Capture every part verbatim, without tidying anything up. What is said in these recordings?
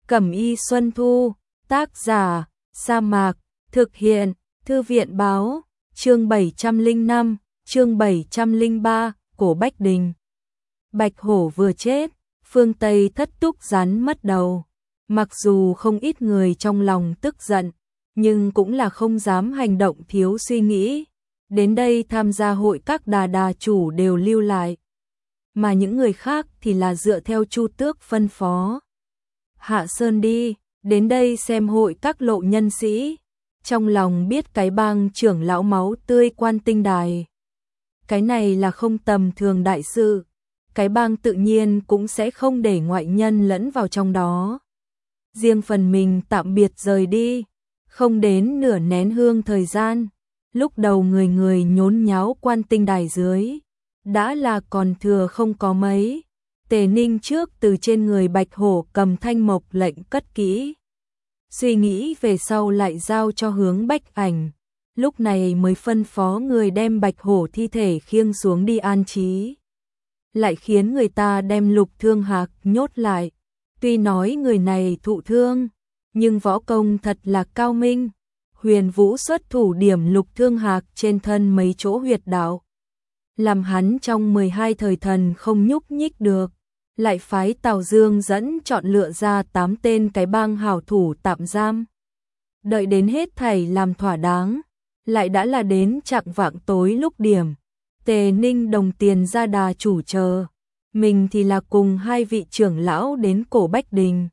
Cẩm y Xuân Thu, tác giả, Sa Mạc, thực hiện, Thư viện báo, chương bảy trăm lẻ năm, chương bảy trăm lẻ ba, Cổ Bách Đình. Bạch hổ vừa chết, phương Tây thất túc rắn mất đầu. Mặc dù không ít người trong lòng tức giận, nhưng cũng là không dám hành động thiếu suy nghĩ. Đến đây tham gia hội các đà đà chủ đều lưu lại, mà những người khác thì là dựa theo Chu Tước phân phó. Hạ Sơn đi, đến đây xem hội các lộ nhân sĩ, trong lòng biết cái bang trưởng lão máu tươi Quan Tinh Đài. Cái này là không tầm thường đại sự, cái bang tự nhiên cũng sẽ không để ngoại nhân lẫn vào trong đó. Riêng phần mình tạm biệt rời đi, không đến nửa nén hương thời gian, lúc đầu người người nhốn nháo Quan Tinh Đài dưới, đã là còn thừa không có mấy. Tề Ninh trước từ trên người Bạch Hổ cầm thanh mộc lệnh cất kỹ, suy nghĩ về sau lại giao cho Hướng Bách Ảnh, lúc này mới phân phó người đem Bạch Hổ thi thể khiêng xuống đi an trí. Lại khiến người ta đem Lục Thương Hạc nhốt lại, tuy nói người này thụ thương, nhưng võ công thật là cao minh. Huyền Vũ xuất thủ điểm Lục Thương Hạc trên thân mấy chỗ huyệt đạo, làm hắn trong mười hai thời thần không nhúc nhích được. Lại phái Tào Dương dẫn chọn lựa ra tám tên cái bang hảo thủ tạm giam. Đợi đến hết thảy làm thỏa đáng, lại đã là đến chạng vạng tối lúc điểm. Tề Ninh đồng tiền ra đà chủ chờ, mình thì là cùng hai vị trưởng lão đến Cổ Bách Đình.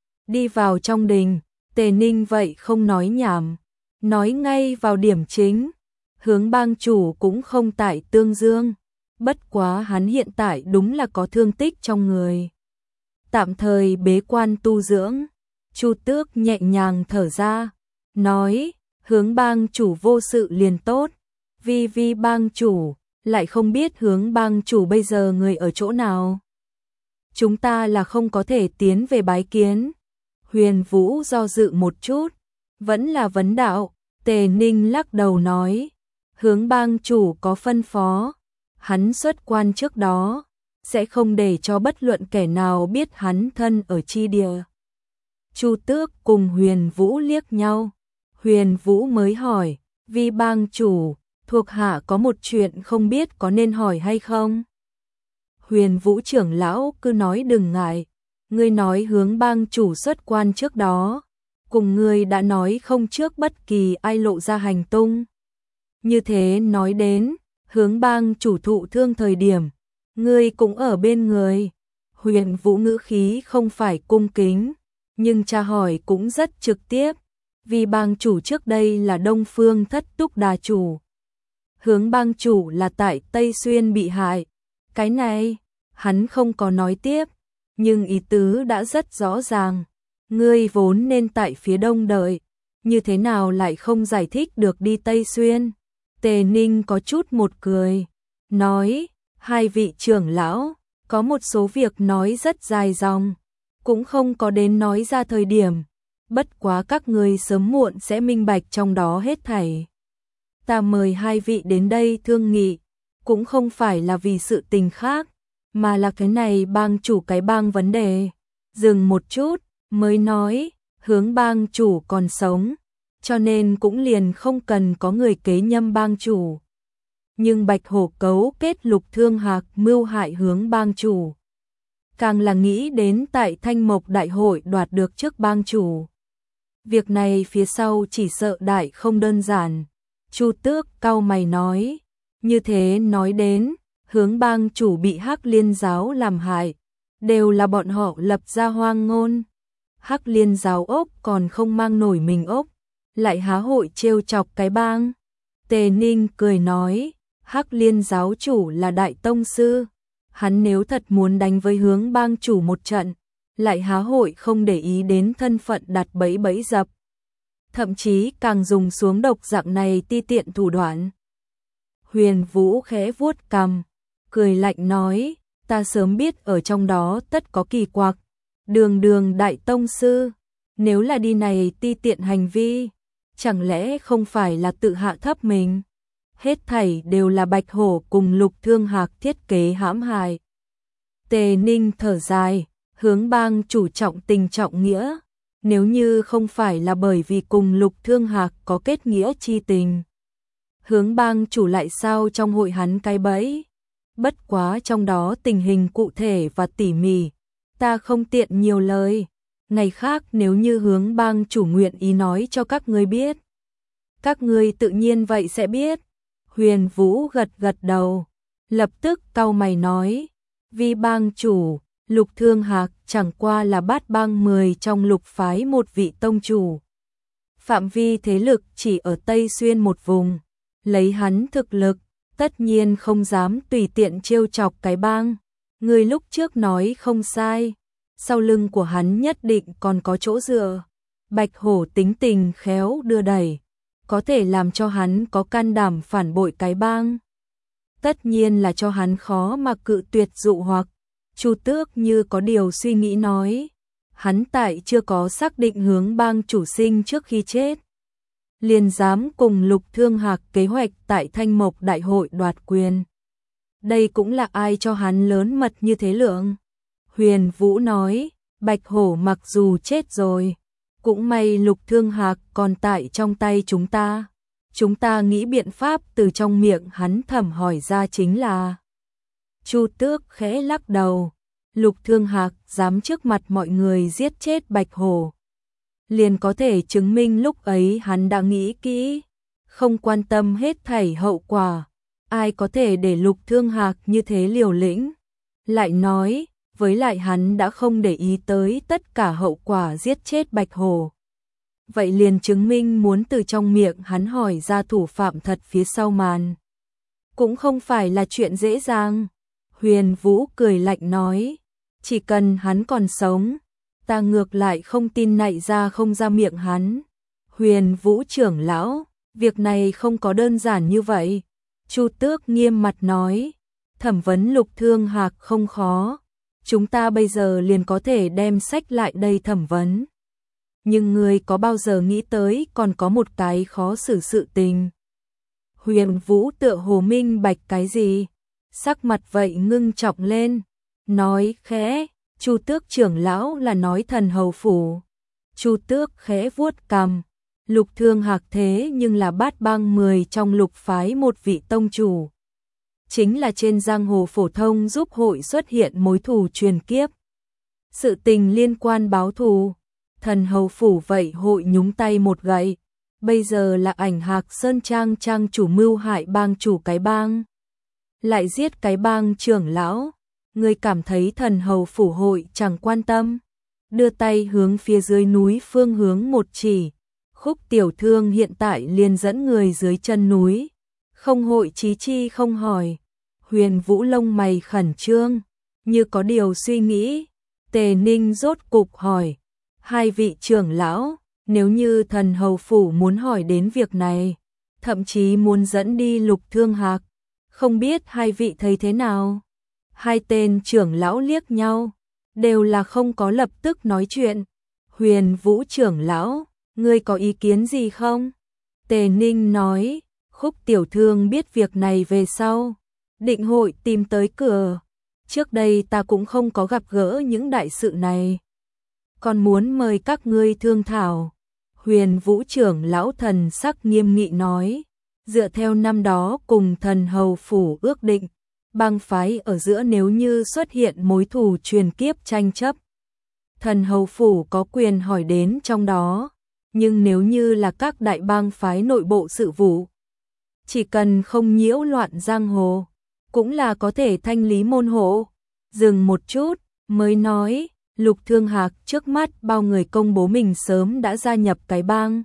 Đi vào trong đình, Tề Ninh vậy không nói nhảm, nói ngay vào điểm chính. Hướng bang chủ cũng không tại Tương Dương, bất quá hắn hiện tại đúng là có thương tích trong người, tạm thời bế quan tu dưỡng. Chu Tước nhẹ nhàng thở ra, nói, Hướng bang chủ vô sự liền tốt. Vi vi bang chủ, lại không biết Hướng bang chủ bây giờ người ở chỗ nào. Chúng ta là không có thể tiến về bái kiến. Huyền Vũ do dự một chút, vẫn là vấn đạo. Tề Ninh lắc đầu nói, Hướng bang chủ có phân phó, hắn xuất quan trước đó, sẽ không để cho bất luận kẻ nào biết hắn thân ở chi địa. Chu Tước cùng Huyền Vũ liếc nhau, Huyền Vũ mới hỏi, Vi bang chủ, thuộc hạ có một chuyện không biết có nên hỏi hay không? Huyền Vũ trưởng lão cứ nói đừng ngại, ngươi nói Hướng bang chủ xuất quan trước đó, cùng ngươi đã nói không trước bất kỳ ai lộ ra hành tung. Như thế nói đến, Hướng bang chủ thụ thương thời điểm, ngươi cũng ở bên người. Huyền Vũ ngữ khí không phải cung kính, nhưng tra hỏi cũng rất trực tiếp, vì bang chủ trước đây là Đông Phương Thất Túc đà chủ. Hướng bang chủ là tại Tây Xuyên bị hại. Cái này, hắn không có nói tiếp, nhưng ý tứ đã rất rõ ràng. Ngươi vốn nên tại phía đông đợi, như thế nào lại không giải thích được đi Tây Xuyên? Tề Ninh có chút một cười, nói, hai vị trưởng lão, có một số việc nói rất dài dòng, cũng không có đến nói ra thời điểm, bất quá các người sớm muộn sẽ minh bạch trong đó hết thảy. Ta mời hai vị đến đây thương nghị, cũng không phải là vì sự tình khác, mà là cái này bang chủ cái bang vấn đề. Dừng một chút, mới nói, Hướng bang chủ còn sống, cho nên cũng liền không cần có người kế nhâm bang chủ. Nhưng Bạch Hổ cấu kết Lục Thương Hạc mưu hại Hướng bang chủ, càng là nghĩ đến tại Thanh Mộc đại hội đoạt được chức bang chủ. Việc này phía sau chỉ sợ đại không đơn giản. Chu Tước cau mày nói, như thế nói đến, Hướng bang chủ bị Hắc Liên giáo làm hại, đều là bọn họ lập ra hoang ngôn. Hắc Liên giáo ốc còn không mang nổi mình ốc, lại há hội trêu chọc cái bang. Tề Ninh cười nói, Hắc Liên giáo chủ là đại tông sư, hắn nếu thật muốn đánh với Hướng bang chủ một trận, lại há hội không để ý đến thân phận đặt bẫy bẫy dập, thậm chí càng dùng xuống độc dạng này ti tiện thủ đoạn. Huyền Vũ khẽ vuốt cằm, cười lạnh nói, ta sớm biết ở trong đó tất có kỳ quặc. Đường đường đại tông sư, nếu là đi này ti tiện hành vi, chẳng lẽ không phải là tự hạ thấp mình? Hết thảy đều là Bạch Hổ cùng Lục Thương Hạc thiết kế hãm hại. Tề Ninh thở dài, Hướng bang chủ trọng tình trọng nghĩa, nếu như không phải là bởi vì cùng Lục Thương Hạc có kết nghĩa chi tình. Hướng bang chủ lại sao trong hội hắn cái bẫy, bất quá trong đó tình hình cụ thể và tỉ mỉ, ta không tiện nhiều lời, ngày khác nếu như hướng bang chủ nguyện ý nói cho các ngươi biết. Các ngươi tự nhiên vậy sẽ biết. Huyền Vũ gật gật đầu, lập tức cau mày nói, vi bang chủ, Lục Thương Hạc chẳng qua là bát bang mười trong lục phái một vị tông chủ. Phạm vi thế lực chỉ ở Tây Xuyên một vùng, lấy hắn thực lực, tất nhiên không dám tùy tiện trêu chọc cái bang. Người lúc trước nói không sai, sau lưng của hắn nhất định còn có chỗ dựa. Bạch Hổ tính tình khéo đưa đẩy, có thể làm cho hắn có can đảm phản bội cái bang. Tất nhiên là cho hắn khó mà cự tuyệt dụ hoặc. Chu Tước như có điều suy nghĩ nói, hắn tại chưa có xác định hướng bang chủ sinh trước khi chết, liền dám cùng Lục Thương Hạc kế hoạch tại Thanh Mộc Đại hội đoạt quyền. Đây cũng là ai cho hắn lớn mật như thế lượng. Huyền Vũ nói, Bạch Hổ mặc dù chết rồi, cũng may Lục Thương Hạc còn tại trong tay chúng ta. Chúng ta nghĩ biện pháp từ trong miệng hắn thẩm hỏi ra chính là. Chu Tước khẽ lắc đầu, Lục Thương Hạc dám trước mặt mọi người giết chết Bạch Hổ, liền có thể chứng minh lúc ấy hắn đã nghĩ kỹ, không quan tâm hết thảy hậu quả. Ai có thể để Lục Thương Hạc như thế liều lĩnh? Lại nói, với lại hắn đã không để ý tới tất cả hậu quả giết chết Bạch Hổ. Vậy liền chứng minh muốn từ trong miệng hắn hỏi ra thủ phạm thật phía sau màn. Cũng không phải là chuyện dễ dàng. Huyền Vũ cười lạnh nói, chỉ cần hắn còn sống, ta ngược lại không tin nạy ra không ra miệng hắn. Huyền Vũ trưởng lão, việc này không có đơn giản như vậy. Chu Tước nghiêm mặt nói, thẩm vấn Lục Thương Hạc không khó, chúng ta bây giờ liền có thể đem sách lại đây thẩm vấn. Nhưng người có bao giờ nghĩ tới còn có một cái khó xử sự tình? Huyền Vũ tựa hồ minh bạch cái gì? Sắc mặt vậy ngưng trọng lên, nói khẽ, Chu Tước trưởng lão là nói thần hầu phủ. Chu Tước khẽ vuốt cằm, Lục Thương Hạc thế nhưng là bát bang mười trong lục phái một vị tông chủ. Chính là trên giang hồ phổ thông giúp hội xuất hiện mối thù truyền kiếp. Sự tình liên quan báo thù, thần hầu phủ vậy hội nhúng tay một gậy. Bây giờ là Ảnh Hạc Sơn Trang trang chủ mưu hại bang chủ cái bang, lại giết cái bang trưởng lão. Người cảm thấy thần hầu phủ hội chẳng quan tâm? Đưa tay hướng phía dưới núi phương hướng một chỉ, Khúc tiểu thương hiện tại liền dẫn người dưới chân núi, không hội chí chi không hỏi. Huyền Vũ lông mày khẩn trương, như có điều suy nghĩ. Tề Ninh rốt cục hỏi, hai vị trưởng lão, nếu như thần hầu phủ muốn hỏi đến việc này, thậm chí muốn dẫn đi Lục Thương Hạc, không biết hai vị thấy thế nào? Hai tên trưởng lão liếc nhau, đều là không có lập tức nói chuyện. Huyền Vũ trưởng lão, ngươi có ý kiến gì không? Tề Ninh nói, Khúc tiểu thương biết việc này về sau, định hội tìm tới cửa. Trước đây ta cũng không có gặp gỡ những đại sự này, còn muốn mời các ngươi thương thảo. Huyền Vũ trưởng lão thần sắc nghiêm nghị nói, dựa theo năm đó cùng thần hầu phủ ước định, bang phái ở giữa nếu như xuất hiện mối thù truyền kiếp tranh chấp, thần hầu phủ có quyền hỏi đến trong đó. Nhưng nếu như là các đại bang phái nội bộ sự vụ, chỉ cần không nhiễu loạn giang hồ, cũng là có thể thanh lý môn hộ. Dừng một chút, mới nói, Lục Thương Hạc trước mắt bao người công bố mình sớm đã gia nhập cái bang.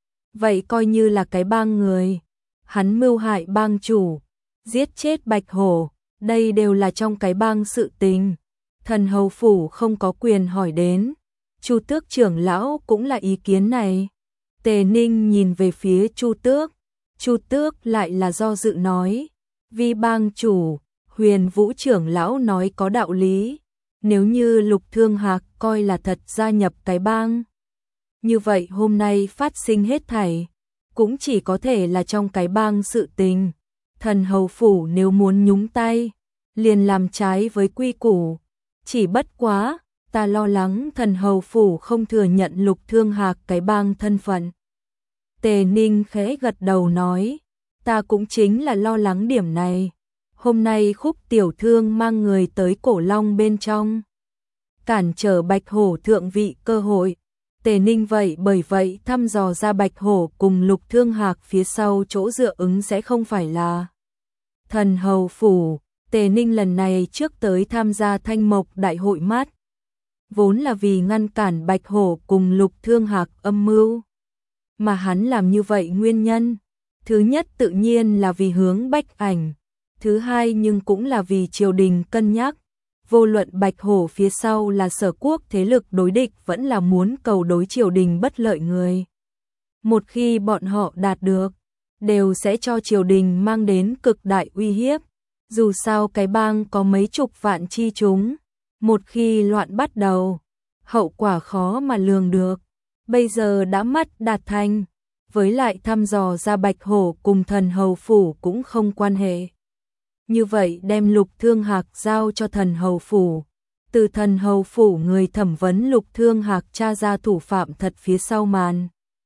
Vậy coi như là cái bang người. Hắn mưu hại bang chủ, giết chết Bạch Hổ, đây đều là trong cái bang sự tình. Thần hầu phủ không có quyền hỏi đến. Chu Tước trưởng lão cũng là ý kiến này. Tề Ninh nhìn về phía Chu Tước, Chu Tước lại là do dự nói, vì bang chủ, Huyền Vũ trưởng lão nói có đạo lý. Nếu như Lục Thương Hạc coi là thật gia nhập cái bang, như vậy hôm nay phát sinh hết thảy cũng chỉ có thể là trong cái bang sự tình. Thần hầu phủ nếu muốn nhúng tay, liền làm trái với quy củ. Chỉ bất quá, ta lo lắng thần hầu phủ không thừa nhận Lục Thương Hạc cái bang thân phận. Tề Ninh khẽ gật đầu nói, ta cũng chính là lo lắng điểm này. Hôm nay Khúc tiểu thương mang người tới Cổ Long bên trong, cản trở Bạch Hổ thượng vị cơ hội. Tề Ninh vậy bởi vậy thăm dò ra Bạch Hổ cùng Lục Thương Hạc phía sau chỗ dựa ứng sẽ không phải là thần hầu phủ. Tề Ninh lần này trước tới tham gia Thanh Mộc đại hội mát, vốn là vì ngăn cản Bạch Hổ cùng Lục Thương Hạc âm mưu. Mà hắn làm như vậy nguyên nhân, thứ nhất tự nhiên là vì hướng Bách Ảnh, thứ hai nhưng cũng là vì triều đình cân nhắc. Vô luận Bạch Hổ phía sau là Sở Quốc thế lực đối địch vẫn là muốn cầu đối triều đình bất lợi người. Một khi bọn họ đạt được, đều sẽ cho triều đình mang đến cực đại uy hiếp. Dù sao cái bang có mấy chục vạn chi chúng, một khi loạn bắt đầu, hậu quả khó mà lường được. Bây giờ đã mắt đạt thành, với lại thăm dò ra Bạch Hổ cùng thần hầu phủ cũng không quan hệ. Như vậy đem Lục Thương Hạc giao cho thần hầu phủ, từ thần hầu phủ người thẩm vấn Lục Thương Hạc tra ra thủ phạm thật phía sau màn.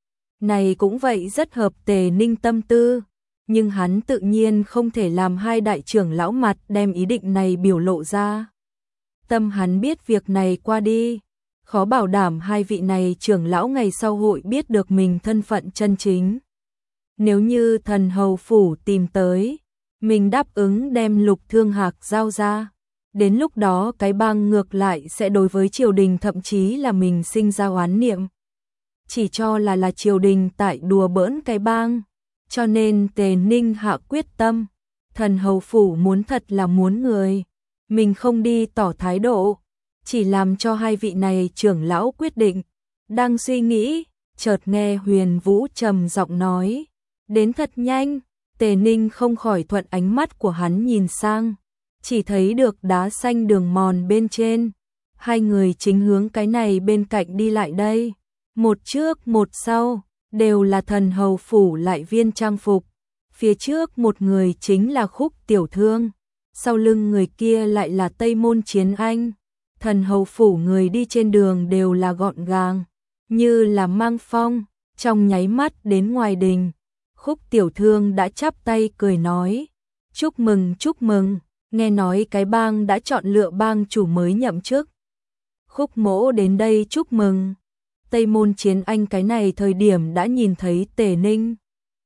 Này cũng vậy rất hợp Tề Ninh tâm tư, nhưng hắn tự nhiên không thể làm hai đại trưởng lão mặt đem ý định này biểu lộ ra. Tâm hắn biết việc này qua đi, khó bảo đảm hai vị này trưởng lão ngày sau hội biết được mình thân phận chân chính. Nếu như thần hầu phủ tìm tới, mình đáp ứng đem Lục Thương Hạc giao ra, đến lúc đó cái bang ngược lại sẽ đối với triều đình thậm chí là mình sinh ra oán niệm. Chỉ cho là là triều đình tại đùa bỡn cái bang, cho nên Tề Ninh hạ quyết tâm, thần hầu phủ muốn thật là muốn người, mình không đi tỏ thái độ, chỉ làm cho hai vị này trưởng lão quyết định. Đang suy nghĩ, chợt nghe Huyền Vũ trầm giọng nói, đến thật nhanh. Tề Ninh không khỏi thuận ánh mắt của hắn nhìn sang, chỉ thấy được đá xanh đường mòn bên trên, hai người chính hướng cái này bên cạnh đi lại đây, một trước một sau, đều là thần hầu phủ lại viên trang phục. Phía trước một người chính là Khúc tiểu thương, sau lưng người kia lại là Tây Môn Chiến Anh. Thần hầu phủ người đi trên đường đều là gọn gàng, như là mang phong, trong nháy mắt đến ngoài đình. Khúc tiểu thương đã chắp tay cười nói, chúc mừng chúc mừng, nghe nói cái bang đã chọn lựa bang chủ mới nhậm chức. Khúc mỗ đến đây chúc mừng. Tây Môn Chiến Anh cái này thời điểm đã nhìn thấy Tề Ninh.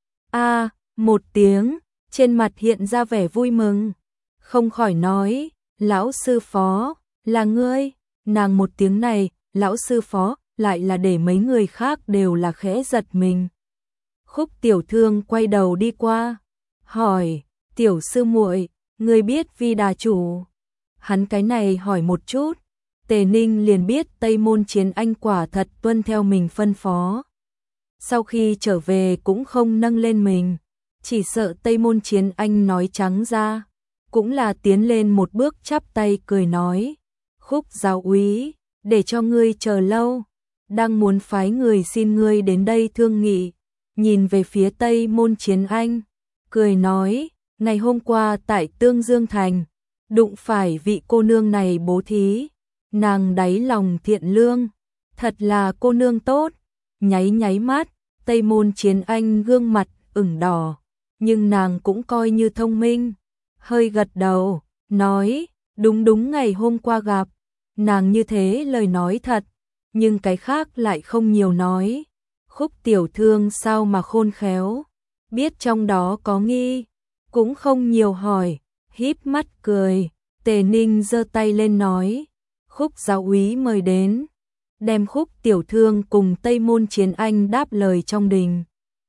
A, à, một tiếng, trên mặt hiện ra vẻ vui mừng, không khỏi nói, lão sư phó, là ngươi. Nàng một tiếng này, lão sư phó, lại là để mấy người khác đều là khẽ giật mình. Khúc tiểu thương quay đầu đi qua, hỏi, tiểu sư muội, ngươi biết Vi đà chủ? Hắn cái này hỏi một chút, Tề Ninh liền biết Tây Môn Chiến Anh quả thật tuân theo mình phân phó. Sau khi trở về cũng không nâng lên mình, chỉ sợ Tây Môn Chiến Anh nói trắng ra, cũng là tiến lên một bước chắp tay cười nói, Khúc giáo úy, để cho ngươi chờ lâu, đang muốn phái người xin ngươi đến đây thương nghị. Nhìn về phía Tây Môn Chiến Anh, cười nói, ngày hôm qua tại Tương Dương Thành, đụng phải vị cô nương này bố thí, nàng đáy lòng thiện lương, thật là cô nương tốt. Nháy nháy mắt, Tây Môn Chiến Anh gương mặt ửng đỏ, nhưng nàng cũng coi như thông minh, hơi gật đầu, nói, đúng đúng ngày hôm qua gặp, nàng như thế lời nói thật, nhưng cái khác lại không nhiều nói. Khúc tiểu thương sao mà khôn khéo, biết trong đó có nghi, cũng không nhiều hỏi, híp mắt cười. Tề Ninh giơ tay lên nói, Khúc giáo úy mời đến, đem Khúc tiểu thương cùng Tây Môn Chiến Anh đáp lời trong đình.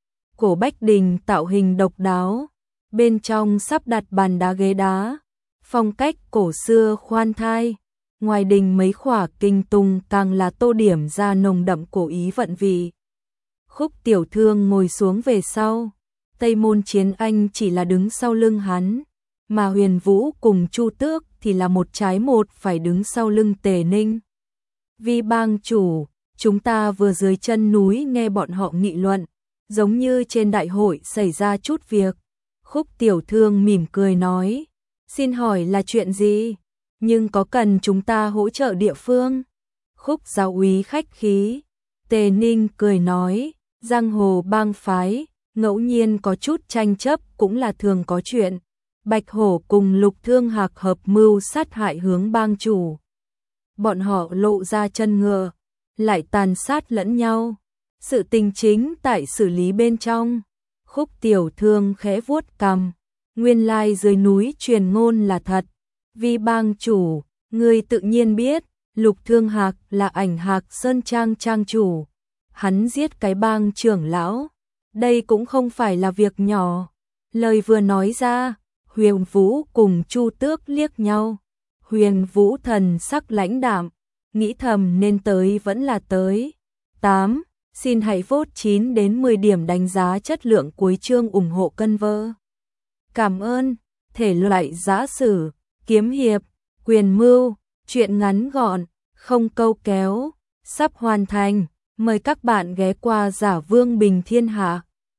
Cổ Bách Đình tạo hình độc đáo, bên trong sắp đặt bàn đá ghế đá, phong cách cổ xưa khoan thai. Ngoài đình mấy khỏa kinh tùng càng là tô điểm ra nồng đậm cổ ý vận vị. Khúc tiểu thương ngồi xuống về sau, Tây Môn Chiến Anh chỉ là đứng sau lưng hắn, mà Huyền Vũ cùng Chu Tước thì là một trái một phải đứng sau lưng Tề Ninh. Vi bang chủ, chúng ta vừa dưới chân núi nghe bọn họ nghị luận, giống như trên đại hội xảy ra chút việc. Khúc tiểu thương mỉm cười nói, xin hỏi là chuyện gì, nhưng có cần chúng ta hỗ trợ địa phương? Khúc giáo úy khách khí. Tề Ninh cười nói, giang hồ bang phái, ngẫu nhiên có chút tranh chấp cũng là thường có chuyện. Bạch Hổ cùng Lục Thương Hạc hợp mưu sát hại Hướng bang chủ. Bọn họ lộ ra chân ngựa, lại tàn sát lẫn nhau. Sự tình chính tại xử lý bên trong. Khúc tiểu thương khẽ vuốt cằm, nguyên lai dưới núi truyền ngôn là thật. Vi bang chủ, người tự nhiên biết, Lục Thương Hạc là Ảnh Hạc Sơn Trang trang chủ. Hắn giết cái bang trưởng lão, đây cũng không phải là việc nhỏ. Lời vừa nói ra, Huyền Vũ cùng Chu Tước liếc nhau. Huyền Vũ thần sắc lãnh đạm, nghĩ thầm nên tới vẫn là tới. tám. Xin hãy vote chín đến mười điểm đánh giá chất lượng cuối chương ủng hộ cân vơ. Cảm ơn. Thể loại giã sử, kiếm hiệp, quyền mưu, truyện ngắn gọn, không câu kéo, sắp hoàn thành. Mời các bạn ghé qua Giả Vương Bình Thiên Hạ.